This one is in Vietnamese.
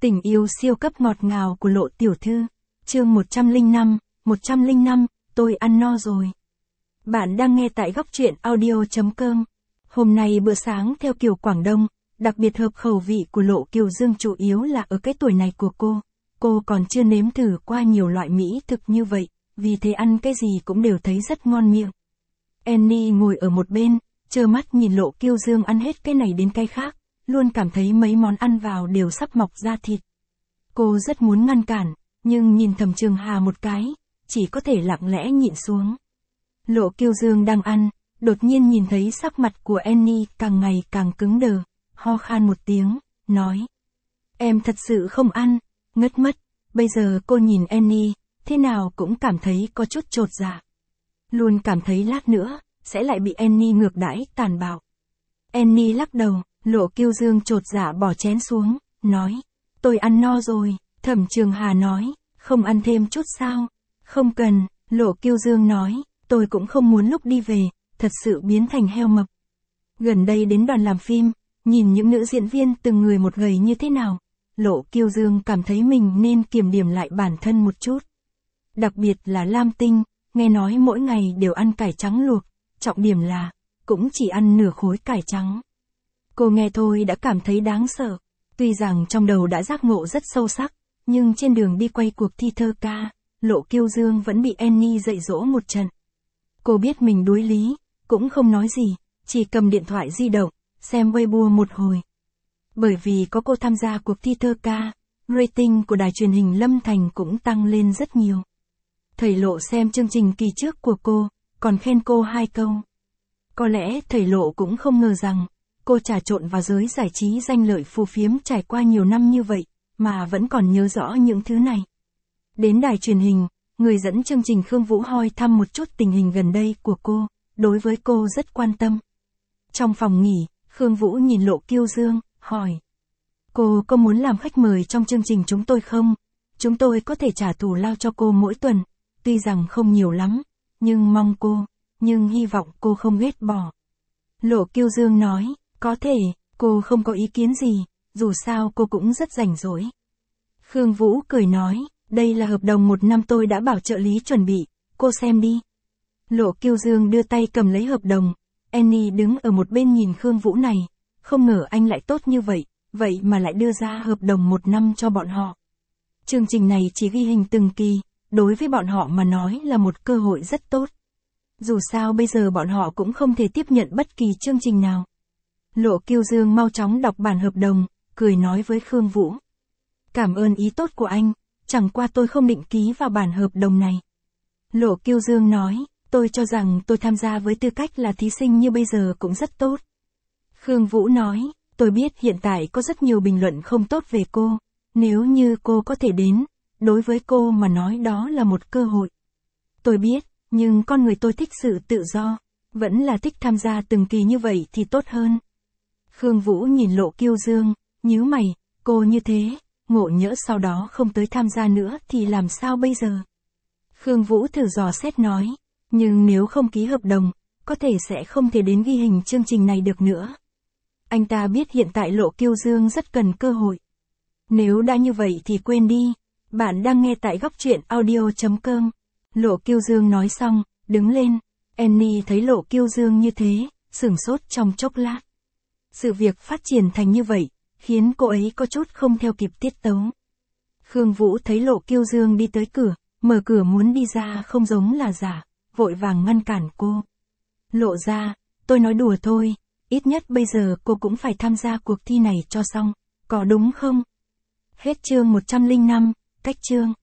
Tình yêu siêu cấp ngọt ngào của Lộ tiểu thư. Chương 105, tôi ăn no rồi. Bạn đang nghe tại góc truyện audio.com. Hôm nay bữa sáng theo kiểu Quảng Đông, đặc biệt hợp khẩu vị của Lộ Kiều Dương chủ yếu là ở cái tuổi này của cô. Cô còn chưa nếm thử qua nhiều loại mỹ thực như vậy, vì thế ăn cái gì cũng đều thấy rất ngon miệng. Annie ngồi ở một bên, trơ mắt nhìn Lộ Kiều Dương ăn hết cái này đến cái khác, luôn cảm thấy mấy món ăn vào đều sắp mọc ra thịt. Cô rất muốn ngăn cản, nhưng nhìn Thẩm Trường Hà một cái, chỉ có thể lặng lẽ nhịn xuống. Lộ Kiều Dương đang ăn, đột nhiên nhìn thấy sắc mặt của Annie càng ngày càng cứng đờ, ho khan một tiếng, nói. Em thật sự không ăn, ngất mất. Bây giờ cô nhìn Annie, thế nào cũng cảm thấy có chút chột dạ. Luôn cảm thấy lát nữa, sẽ lại bị Annie ngược đãi tàn bạo. Annie lắc đầu, Lộ Kiều Dương chột dạ bỏ chén xuống, nói. Tôi ăn no rồi. Thẩm Trường Hà nói, không ăn thêm chút sao? Không cần. Lộ Kiều Dương nói, tôi cũng không muốn lúc đi về, thật sự biến thành heo mập. Gần đây đến đoàn làm phim, nhìn những nữ diễn viên từng người một gầy như thế nào, Lộ Kiều Dương cảm thấy mình nên kiểm điểm lại bản thân một chút. Đặc biệt là Lam Tinh, nghe nói mỗi ngày đều ăn cải trắng luộc, trọng điểm là, cũng chỉ ăn nửa khối cải trắng. Cô nghe thôi đã cảm thấy đáng sợ, tuy rằng trong đầu đã giác ngộ rất sâu sắc, nhưng trên đường đi quay cuộc thi thơ ca, Lộ Kiều Dương vẫn bị Annie dạy dỗ một trận. Cô biết mình đuối lý, cũng không nói gì, chỉ cầm điện thoại di động, xem Weibo một hồi. Bởi vì có cô tham gia cuộc thi thơ ca, rating của đài truyền hình Lâm Thành cũng tăng lên rất nhiều. Thầy Lộ xem chương trình kỳ trước của cô, còn khen cô 2 câu. Có lẽ thầy Lộ cũng không ngờ rằng, cô trà trộn vào giới giải trí danh lợi phù phiếm trải qua nhiều năm như vậy, mà vẫn còn nhớ rõ những thứ này. Đến đài truyền hình, người dẫn chương trình Khương Vũ hỏi thăm một chút tình hình gần đây của cô, đối với cô rất quan tâm. Trong phòng nghỉ, Khương Vũ nhìn Lộ Kiều Dương, hỏi. Cô có muốn làm khách mời trong chương trình chúng tôi không? Chúng tôi có thể trả thù lao cho cô mỗi tuần, tuy rằng không nhiều lắm, nhưng hy vọng cô không ghét bỏ. Lộ Kiều Dương nói, có thể, cô không có ý kiến gì, dù sao cô cũng rất rảnh rỗi. Khương Vũ cười nói, đây là hợp đồng 1 năm tôi đã bảo trợ lý chuẩn bị, cô xem đi. Lộ Kiều Dương đưa tay cầm lấy hợp đồng, Annie đứng ở một bên nhìn Khương Vũ này, không ngờ anh lại tốt như vậy, vậy mà lại đưa ra hợp đồng 1 năm cho bọn họ. Chương trình này chỉ ghi hình từng kỳ, đối với bọn họ mà nói là một cơ hội rất tốt. Dù sao bây giờ bọn họ cũng không thể tiếp nhận bất kỳ chương trình nào. Lộ Kiều Dương mau chóng đọc bản hợp đồng, cười nói với Khương Vũ. Cảm ơn ý tốt của anh, chẳng qua tôi không định ký vào bản hợp đồng này. Lộ Kiều Dương nói, tôi cho rằng tôi tham gia với tư cách là thí sinh như bây giờ cũng rất tốt. Khương Vũ nói, tôi biết hiện tại có rất nhiều bình luận không tốt về cô, nếu như cô có thể đến, đối với cô mà nói đó là một cơ hội. Tôi biết, nhưng con người tôi thích sự tự do, vẫn là thích tham gia từng kỳ như vậy thì tốt hơn. Khương Vũ nhìn Lộ Kiều Dương, nhíu mày, cô như thế, ngộ nhỡ sau đó không tới tham gia nữa thì làm sao bây giờ? Khương Vũ thử dò xét nói, nhưng nếu không ký hợp đồng, có thể sẽ không thể đến ghi hình chương trình này được nữa. Anh ta biết hiện tại Lộ Kiều Dương rất cần cơ hội. Nếu đã như vậy thì quên đi, bạn đang nghe tại góc truyện audio.com. Lộ Kiều Dương nói xong, đứng lên, Annie thấy Lộ Kiều Dương như thế, sửng sốt trong chốc lát. Sự việc phát triển thành như vậy, khiến cô ấy có chút không theo kịp tiết tấu. Khương Vũ thấy Lộ Kiều Dương đi tới cửa, mở cửa muốn đi ra không giống là giả, vội vàng ngăn cản cô. Lộ ra, tôi nói đùa thôi, ít nhất bây giờ cô cũng phải tham gia cuộc thi này cho xong, có đúng không? Hết chương 105, cách chương.